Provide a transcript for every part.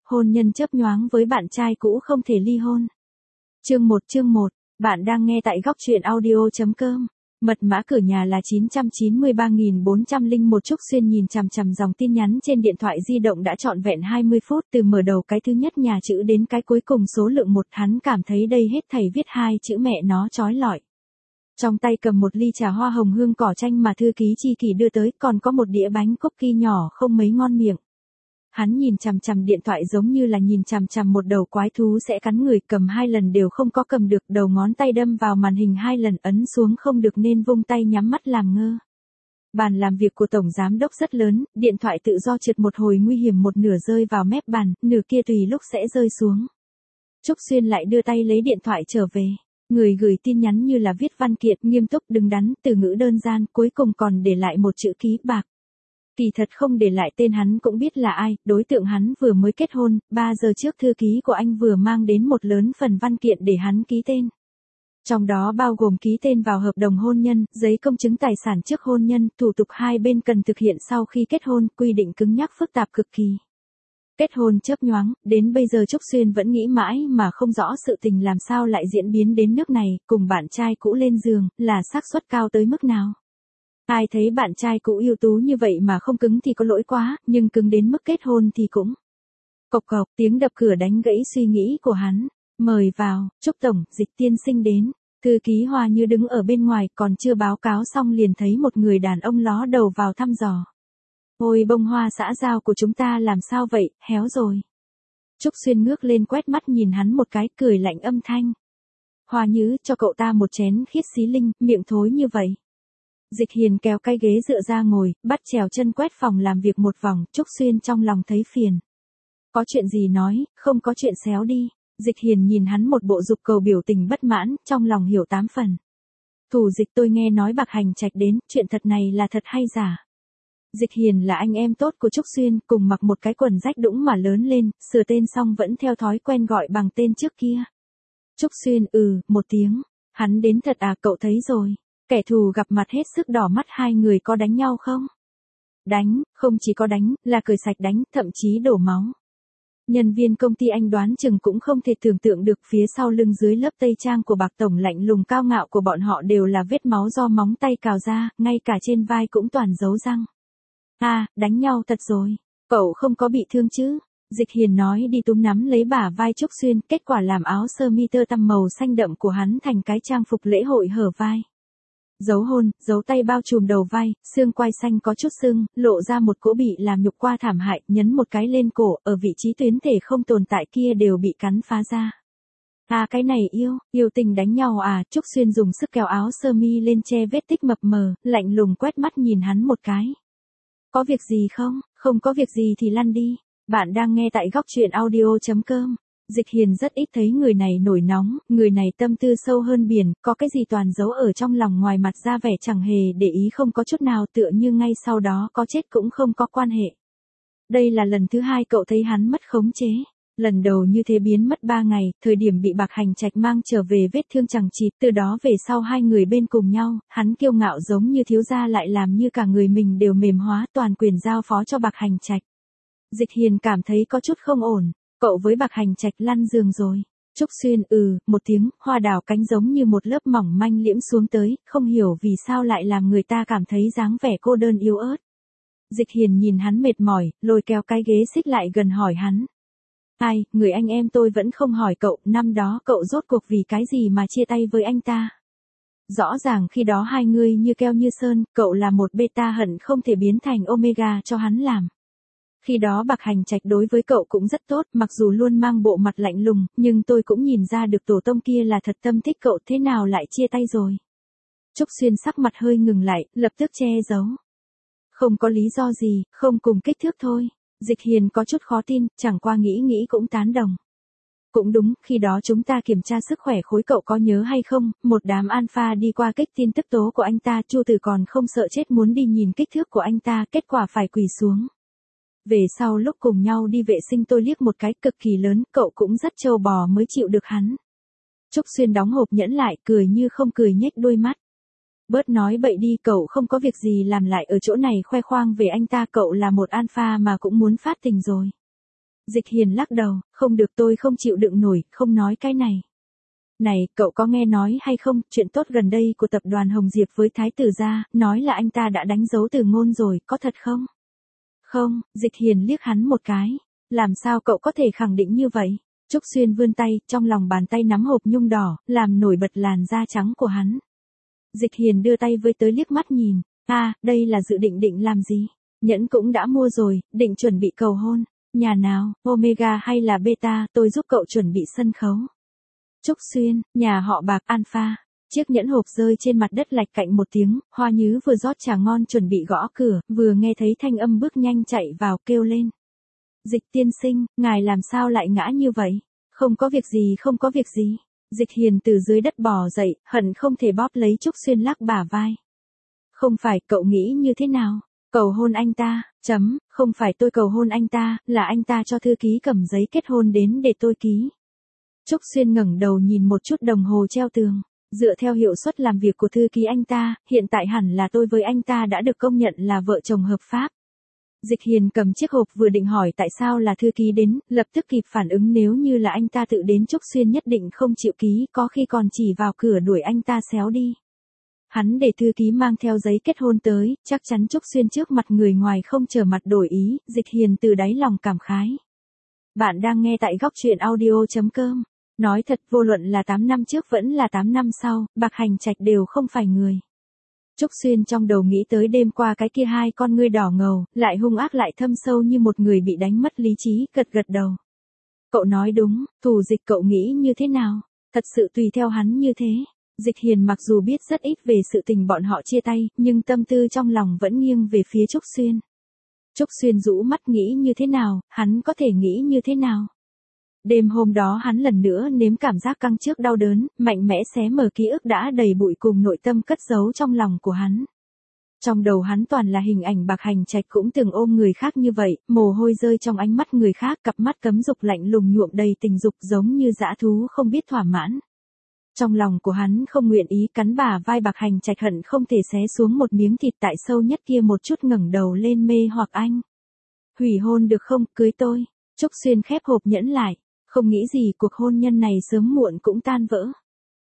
hôn nhân chớp nhoáng với bạn trai cũ không thể ly hôn. Chương 1, bạn đang nghe tại góc truyện audio.com. Mật mã cửa nhà là 993401. Trúc Xuyên nhìn chằm chằm dòng tin nhắn trên điện thoại di động đã trọn vẹn 20 phút, từ mở đầu cái thứ nhất nhà chữ đến cái cuối cùng số lượng 1, hắn cảm thấy đây hết thảy viết hai chữ mẹ nó chói lọi. Trong tay cầm một ly trà hoa hồng hương cỏ chanh mà thư ký Chi Kỳ đưa tới, còn có một đĩa bánh cookie nhỏ không mấy ngon miệng. Hắn nhìn chằm chằm điện thoại giống như là nhìn chằm chằm một đầu quái thú sẽ cắn người, cầm 2 lần đều không có cầm được, đầu ngón tay đâm vào màn hình 2 lần ấn xuống không được nên vung tay nhắm mắt làm ngơ. Bàn làm việc của tổng giám đốc rất lớn, điện thoại tự do trượt một hồi nguy hiểm, một nửa rơi vào mép bàn, nửa kia tùy lúc sẽ rơi xuống. Trúc Xuyên lại đưa tay lấy điện thoại trở về. Người gửi tin nhắn như là viết văn kiện, nghiêm túc đứng đắn, từ ngữ đơn giản, cuối cùng còn để lại một chữ ký bạc. Kỳ thật không để lại tên hắn cũng biết là ai, đối tượng hắn vừa mới kết hôn, 3 giờ trước thư ký của anh vừa mang đến một lớn phần văn kiện để hắn ký tên. Trong đó bao gồm ký tên vào hợp đồng hôn nhân, giấy công chứng tài sản trước hôn nhân, thủ tục hai bên cần thực hiện sau khi kết hôn, quy định cứng nhắc phức tạp cực kỳ. Kết hôn chớp nhoáng, đến bây giờ Trúc Xuyên vẫn nghĩ mãi mà không rõ sự tình làm sao lại diễn biến đến nước này, cùng bạn trai cũ lên giường, là xác suất cao tới mức nào. Ai thấy bạn trai cũ ưu tú như vậy mà không cứng thì có lỗi quá, nhưng cứng đến mức kết hôn thì cũng. Cộc cộc, tiếng đập cửa đánh gãy suy nghĩ của hắn. Mời vào, Trúc tổng, Dịch tiên sinh đến. Thư ký Hoa Như đứng ở bên ngoài, còn chưa báo cáo xong liền thấy một người đàn ông ló đầu vào thăm dò. Ôi bông hoa xã giao của chúng ta làm sao vậy, héo rồi. Trúc Xuyên ngước lên quét mắt nhìn hắn một cái, cười lạnh âm thanh. Hoa Như, cho cậu ta một chén khiết xí linh, miệng thối như vậy. Dịch Hiền kéo cái ghế dựa ra ngồi, bắt trèo chân quét phòng làm việc một vòng, Trúc Xuyên trong lòng thấy phiền. Có chuyện gì nói, không có chuyện xéo đi. Dịch Hiền nhìn hắn một bộ dục cầu biểu tình bất mãn, trong lòng hiểu 8 phần. Thủ Dịch, tôi nghe nói Bạc Hành Trạch đến, chuyện thật này là thật hay giả? Dịch Hiền là anh em tốt của Trúc Xuyên, cùng mặc một cái quần rách đũng mà lớn lên, sửa tên xong vẫn theo thói quen gọi bằng tên trước kia. Trúc Xuyên một tiếng. Hắn đến thật à, cậu thấy rồi. Kẻ thù gặp mặt hết sức đỏ mắt, hai người có đánh nhau không? Đánh, không chỉ có đánh, là cười sạch đánh, thậm chí đổ máu. Nhân viên công ty anh đoán chừng cũng không thể tưởng tượng được phía sau lưng dưới lớp tây trang của Bạc tổng lạnh lùng cao ngạo của bọn họ đều là vết máu do móng tay cào ra, ngay cả trên vai cũng toàn dấu răng. Đánh nhau thật rồi. Cậu không có bị thương chứ? Dịch Hiền nói đi túm nắm lấy bả vai Trúc Xuyên, kết quả làm áo sơ mi tơ tằm màu xanh đậm của hắn thành cái trang phục lễ hội hở vai. Dấu hôn, dấu tay bao trùm đầu vai, xương quai xanh có chút sưng, lộ ra một cỗ bị làm nhục qua thảm hại, nhấn một cái lên cổ, ở vị trí tuyến thể không tồn tại kia đều bị cắn phá ra. Cái này yêu tình đánh nhau à? Trúc Xuyên dùng sức kéo áo sơ mi lên che vết tích mập mờ, lạnh lùng quét mắt nhìn hắn một cái. Có việc gì không? Không có việc gì thì lăn đi. Bạn đang nghe tại góc truyện audio.com. Dịch Hiền rất ít thấy người này nổi nóng, người này tâm tư sâu hơn biển, có cái gì toàn giấu ở trong lòng, ngoài mặt ra vẻ chẳng hề để ý không có chút nào, tựa như ngay sau đó có chết cũng không có quan hệ. Đây là lần thứ 2 cậu thấy hắn mất khống chế. Lần đầu như thế biến mất 3 ngày, thời điểm bị Bạc Hành Trạch mang trở về vết thương chẳng chịt, từ đó về sau hai người bên cùng nhau, hắn kiêu ngạo giống như thiếu gia lại làm như cả người mình đều mềm hóa, toàn quyền giao phó cho Bạc Hành Trạch. Dịch Hiền cảm thấy có chút không ổn. Cậu với Bạc Hành Trạch lăn giường rồi. Trúc Xuyên một tiếng, hoa đào cánh giống như một lớp mỏng manh liễm xuống tới, không hiểu vì sao lại làm người ta cảm thấy dáng vẻ cô đơn yếu ớt. Dịch Hiền nhìn hắn mệt mỏi, lôi kéo cái ghế xích lại gần hỏi hắn. Người anh em tôi vẫn không hỏi cậu, năm đó cậu rốt cuộc vì cái gì mà chia tay với anh ta? Rõ ràng khi đó hai người như keo như sơn, cậu là một beta hận không thể biến thành omega cho hắn làm. Khi đó Bạc Hành Trạch đối với cậu cũng rất tốt, mặc dù luôn mang bộ mặt lạnh lùng, nhưng tôi cũng nhìn ra được tổ tông kia là thật tâm thích cậu, thế nào lại chia tay rồi? Trúc Xuyên sắc mặt hơi ngừng lại, lập tức che giấu. Không có lý do gì, không cùng kích thước thôi. Dịch Hiền có chút khó tin, chẳng qua nghĩ cũng tán đồng. Cũng đúng, khi đó chúng ta kiểm tra sức khỏe khối, cậu có nhớ hay không, một đám alpha đi qua kích tin tức tố của anh ta, Chu Tử còn không sợ chết muốn đi nhìn kích thước của anh ta, kết quả phải quỳ xuống. Về sau lúc cùng nhau đi vệ sinh tôi liếc một cái cực kỳ lớn, cậu cũng rất trâu bò mới chịu được hắn. Trúc Xuyên đóng hộp nhẫn lại, cười như không cười nhếch đôi mắt. Bớt nói bậy đi, cậu không có việc gì làm lại ở chỗ này khoe khoang về anh ta, cậu là một alpha mà cũng muốn phát tình rồi. Dịch Hiền lắc đầu, không được, tôi không chịu đựng nổi, không nói cái này. Này, cậu có nghe nói hay không, chuyện tốt gần đây của tập đoàn Hồng Diệp với Thái tử gia, nói là anh ta đã đánh dấu từ ngôn rồi, có thật không? Không, Dịch Hiền liếc hắn một cái. Làm sao cậu có thể khẳng định như vậy? Trúc Xuyên vươn tay, trong lòng bàn tay nắm hộp nhung đỏ, làm nổi bật làn da trắng của hắn. Dịch Hiền đưa tay với tới liếc mắt nhìn. Đây là dự định làm gì? Nhẫn cũng đã mua rồi, định chuẩn bị cầu hôn. Nhà nào, Omega hay là Beta, tôi giúp cậu chuẩn bị sân khấu. Trúc Xuyên, nhà họ Bạc, Alpha. Chiếc nhẫn hộp rơi trên mặt đất lạch cạnh một tiếng, Hoa Nhứ vừa rót trà ngon chuẩn bị gõ cửa, vừa nghe thấy thanh âm bước nhanh chạy vào kêu lên. Dịch tiên sinh, ngài làm sao lại ngã như vậy? Không có việc gì, không có việc gì. Dịch Hiền từ dưới đất bò dậy, hận không thể bóp lấy Trúc Xuyên lắc bả vai. Không phải, cậu nghĩ như thế nào? Cầu hôn anh ta, không phải tôi cầu hôn anh ta, là anh ta cho thư ký cầm giấy kết hôn đến để tôi ký. Trúc Xuyên ngẩng đầu nhìn một chút đồng hồ treo tường. Dựa theo hiệu suất làm việc của thư ký anh ta, hiện tại hẳn là tôi với anh ta đã được công nhận là vợ chồng hợp pháp. Dịch Hiền cầm chiếc hộp vừa định hỏi tại sao là thư ký đến, lập tức kịp phản ứng nếu như là anh ta tự đến Trúc Xuyên nhất định không chịu ký, có khi còn chỉ vào cửa đuổi anh ta xéo đi. Hắn để thư ký mang theo giấy kết hôn tới, chắc chắn Trúc Xuyên trước mặt người ngoài không trở mặt đổi ý, Dịch Hiền từ đáy lòng cảm khái. Bạn đang nghe tại góc truyện audio.com. Nói thật, vô luận là 8 năm trước vẫn là 8 năm sau, Bạc Hành Trạch đều không phải người. Trúc Xuyên trong đầu nghĩ tới đêm qua cái kia hai con ngươi đỏ ngầu, lại hung ác lại thâm sâu như một người bị đánh mất lý trí, gật gật đầu. Cậu nói đúng, Thù Dịch cậu nghĩ như thế nào? Thật sự tùy theo hắn như thế. Dịch Hiền mặc dù biết rất ít về sự tình bọn họ chia tay, nhưng tâm tư trong lòng vẫn nghiêng về phía Trúc Xuyên. Trúc Xuyên rũ mắt nghĩ như thế nào, hắn có thể nghĩ như thế nào? Đêm hôm đó hắn lần nữa nếm cảm giác căng trước đau đớn, mạnh mẽ xé mở ký ức đã đầy bụi cùng nội tâm cất giấu trong lòng của hắn. Trong đầu hắn toàn là hình ảnh Bạc Hành Trạch cũng từng ôm người khác như vậy, mồ hôi rơi trong ánh mắt người khác, cặp mắt cấm dục lạnh lùng nhuộm đầy tình dục giống như dã thú không biết thỏa mãn. Trong lòng của hắn không nguyện ý cắn bả vai Bạc Hành Trạch hận không thể xé xuống một miếng thịt tại sâu nhất kia một chút ngẩng đầu lên mê hoặc anh. Hủy hôn được không, cưới tôi. Trúc Xuyên khép hộp nhẫn lại. Không nghĩ gì cuộc hôn nhân này sớm muộn cũng tan vỡ.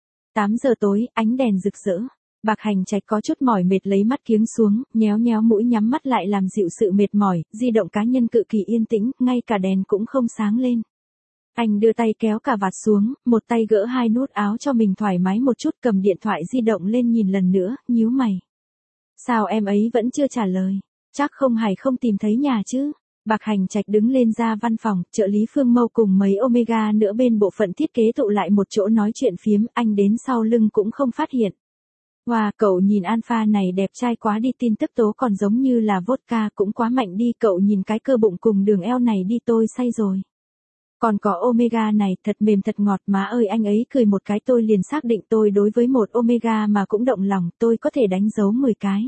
8 giờ tối, ánh đèn rực rỡ. Bạc Hành Trạch có chút mỏi mệt lấy mắt kiếng xuống, nhéo nhéo mũi nhắm mắt lại làm dịu sự mệt mỏi, di động cá nhân cực kỳ yên tĩnh, ngay cả đèn cũng không sáng lên. Anh đưa tay kéo cà vạt xuống, một tay gỡ hai nút áo cho mình thoải mái một chút, cầm điện thoại di động lên nhìn lần nữa, nhíu mày. Sao em ấy vẫn chưa trả lời? Chắc không không tìm thấy nhà chứ? Bạc Hành Trạch đứng lên ra văn phòng, trợ lý Phương Mâu cùng mấy Omega nữa bên bộ phận thiết kế tụ lại một chỗ nói chuyện phiếm, anh đến sau lưng cũng không phát hiện. Wow, cậu nhìn Alpha này đẹp trai quá đi, tin tức tố còn giống như là vodka cũng quá mạnh đi, cậu nhìn cái cơ bụng cùng đường eo này đi, tôi say rồi. Còn có Omega này, thật mềm thật ngọt, má ơi, anh ấy cười một cái tôi liền xác định tôi đối với một Omega mà cũng động lòng, tôi có thể đánh dấu 10 cái.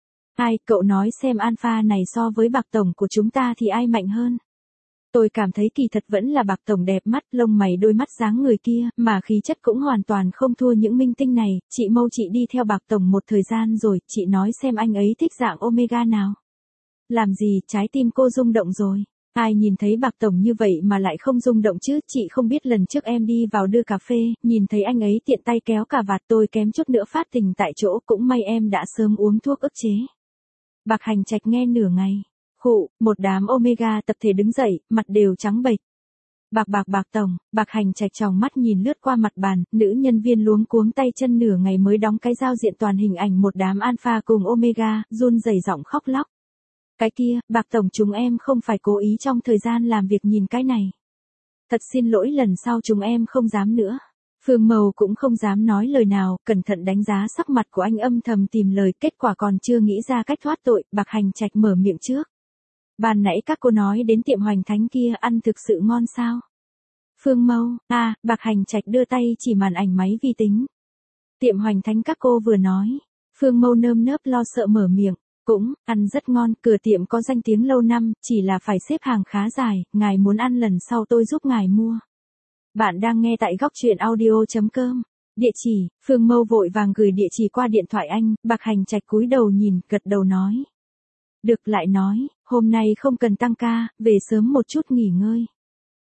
Cậu nói xem Alpha này so với Bạc Tổng của chúng ta thì ai mạnh hơn? Tôi cảm thấy kỳ thật vẫn là Bạc Tổng đẹp mắt, lông mày đôi mắt dáng người kia, mà khí chất cũng hoàn toàn không thua những minh tinh này. Chị Mâu, chị đi theo Bạc Tổng một thời gian rồi, chị nói xem anh ấy thích dạng Omega nào. Làm gì, trái tim cô rung động rồi. Ai nhìn thấy Bạc Tổng như vậy mà lại không rung động chứ, chị không biết lần trước em đi vào đưa cà phê, nhìn thấy anh ấy tiện tay kéo cà vạt tôi kém chút nữa phát tình tại chỗ, cũng may em đã sớm uống thuốc ức chế. Bạc Hành Trạch nghe nửa ngày, khụ, một đám Omega tập thể đứng dậy, mặt đều trắng bệch. Bạc Tổng, Bạc Hành Trạch tròng mắt nhìn lướt qua mặt bàn, nữ nhân viên luống cuống tay chân nửa ngày mới đóng cái giao diện toàn hình ảnh một đám Alpha cùng Omega, run rẩy giọng khóc lóc. Cái kia, Bạc Tổng chúng em không phải cố ý trong thời gian làm việc nhìn cái này. Thật xin lỗi, lần sau chúng em không dám nữa. Phương Mâu cũng không dám nói lời nào, cẩn thận đánh giá sắc mặt của anh, âm thầm tìm lời, kết quả còn chưa nghĩ ra cách thoát tội, Bạc Hành Trạch mở miệng trước. Ban nãy các cô nói đến tiệm Hoành Thánh kia ăn thực sự ngon sao? Phương Mâu, Bạc Hành Trạch đưa tay chỉ màn ảnh máy vi tính. Tiệm Hoành Thánh các cô vừa nói. Phương Mâu nơm nớp lo sợ mở miệng. Cũng, ăn rất ngon, cửa tiệm có danh tiếng lâu năm, chỉ là phải xếp hàng khá dài, ngài muốn ăn lần sau tôi giúp ngài mua. Bạn đang nghe tại góc truyện audio.com. Địa chỉ, Phương Mâu vội vàng gửi địa chỉ qua điện thoại anh, Bạc Hành Trạch cúi đầu nhìn, gật đầu nói. Được, lại nói, hôm nay không cần tăng ca, về sớm một chút nghỉ ngơi.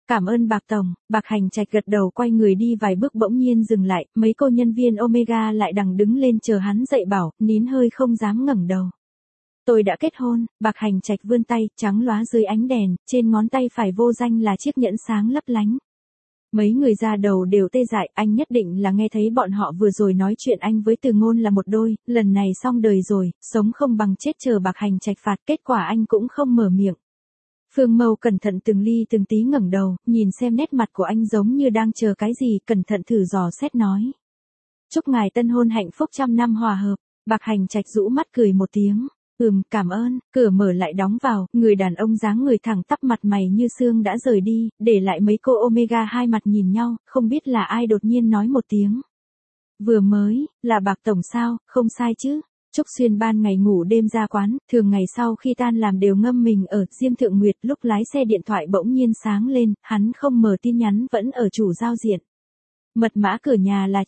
Cảm ơn Bạc Tổng. Bạc Hành Trạch gật đầu quay người đi vài bước bỗng nhiên dừng lại, mấy cô nhân viên Omega lại đằng đứng lên chờ hắn dậy bảo, nín hơi không dám ngẩng đầu. Tôi đã kết hôn. Bạc Hành Trạch vươn tay, trắng lóa dưới ánh đèn, trên ngón tay phải vô danh là chiếc nhẫn sáng lấp lánh. Mấy người ra đầu đều tê dại, anh nhất định là nghe thấy bọn họ vừa rồi nói chuyện anh với Từ Ngôn là một đôi, lần này xong đời rồi, sống không bằng chết chờ Bạc Hành Trạch phạt, kết quả anh cũng không mở miệng. Phương Mâu cẩn thận từng ly từng tí ngẩng đầu, nhìn xem nét mặt của anh giống như đang chờ cái gì, cẩn thận thử dò xét nói. Chúc ngài tân hôn hạnh phúc trăm năm hòa hợp. Bạc Hành Trạch rũ mắt cười một tiếng. Cảm ơn. Cửa mở lại đóng vào, người đàn ông dáng người thẳng tắp mặt mày như xương đã rời đi, để lại mấy cô Omega hai mặt nhìn nhau, không biết là ai đột nhiên nói một tiếng. Vừa mới, là Bạc Tổng sao, không sai chứ. Trúc Xuyên ban ngày ngủ đêm ra quán, thường ngày sau khi tan làm đều ngâm mình ở Diêm Thượng Nguyệt, lúc lái xe điện thoại bỗng nhiên sáng lên, hắn không mở tin nhắn vẫn ở chủ giao diện. Mật mã cửa nhà là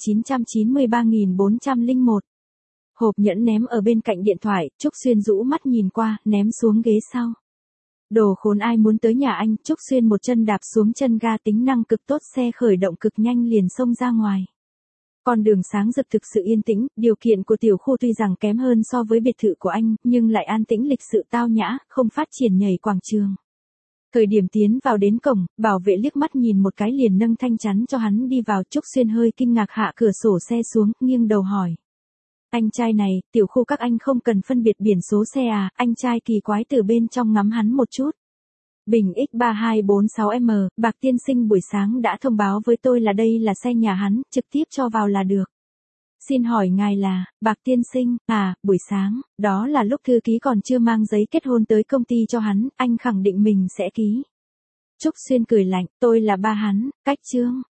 993.401. Hộp nhẫn ném ở bên cạnh điện thoại, Trúc Xuyên rũ mắt nhìn qua, ném xuống ghế sau. Đồ khốn, ai muốn tới nhà anh. Trúc Xuyên một chân đạp xuống chân ga, tính năng cực tốt, xe khởi động cực nhanh liền xông ra ngoài. Con đường sáng rực thực sự yên tĩnh, điều kiện của tiểu khu tuy rằng kém hơn so với biệt thự của anh, nhưng lại an tĩnh lịch sự tao nhã, không phát triển nhảy quảng trường. Thời điểm tiến vào đến cổng, bảo vệ liếc mắt nhìn một cái liền nâng thanh chắn cho hắn đi vào. Trúc Xuyên hơi kinh ngạc hạ cửa sổ xe xuống, nghiêng đầu hỏi. Anh trai này, tiểu khu các anh không cần phân biệt biển số xe à? Anh trai kỳ quái từ bên trong ngắm hắn một chút. Bình X3246M, Bạc tiên sinh buổi sáng đã thông báo với tôi là đây là xe nhà hắn, trực tiếp cho vào là được. Xin hỏi ngài là, Bạc tiên sinh, buổi sáng, đó là lúc thư ký còn chưa mang giấy kết hôn tới công ty cho hắn, anh khẳng định mình sẽ ký. Trúc Xuyên cười lạnh, tôi là ba hắn, cách chương.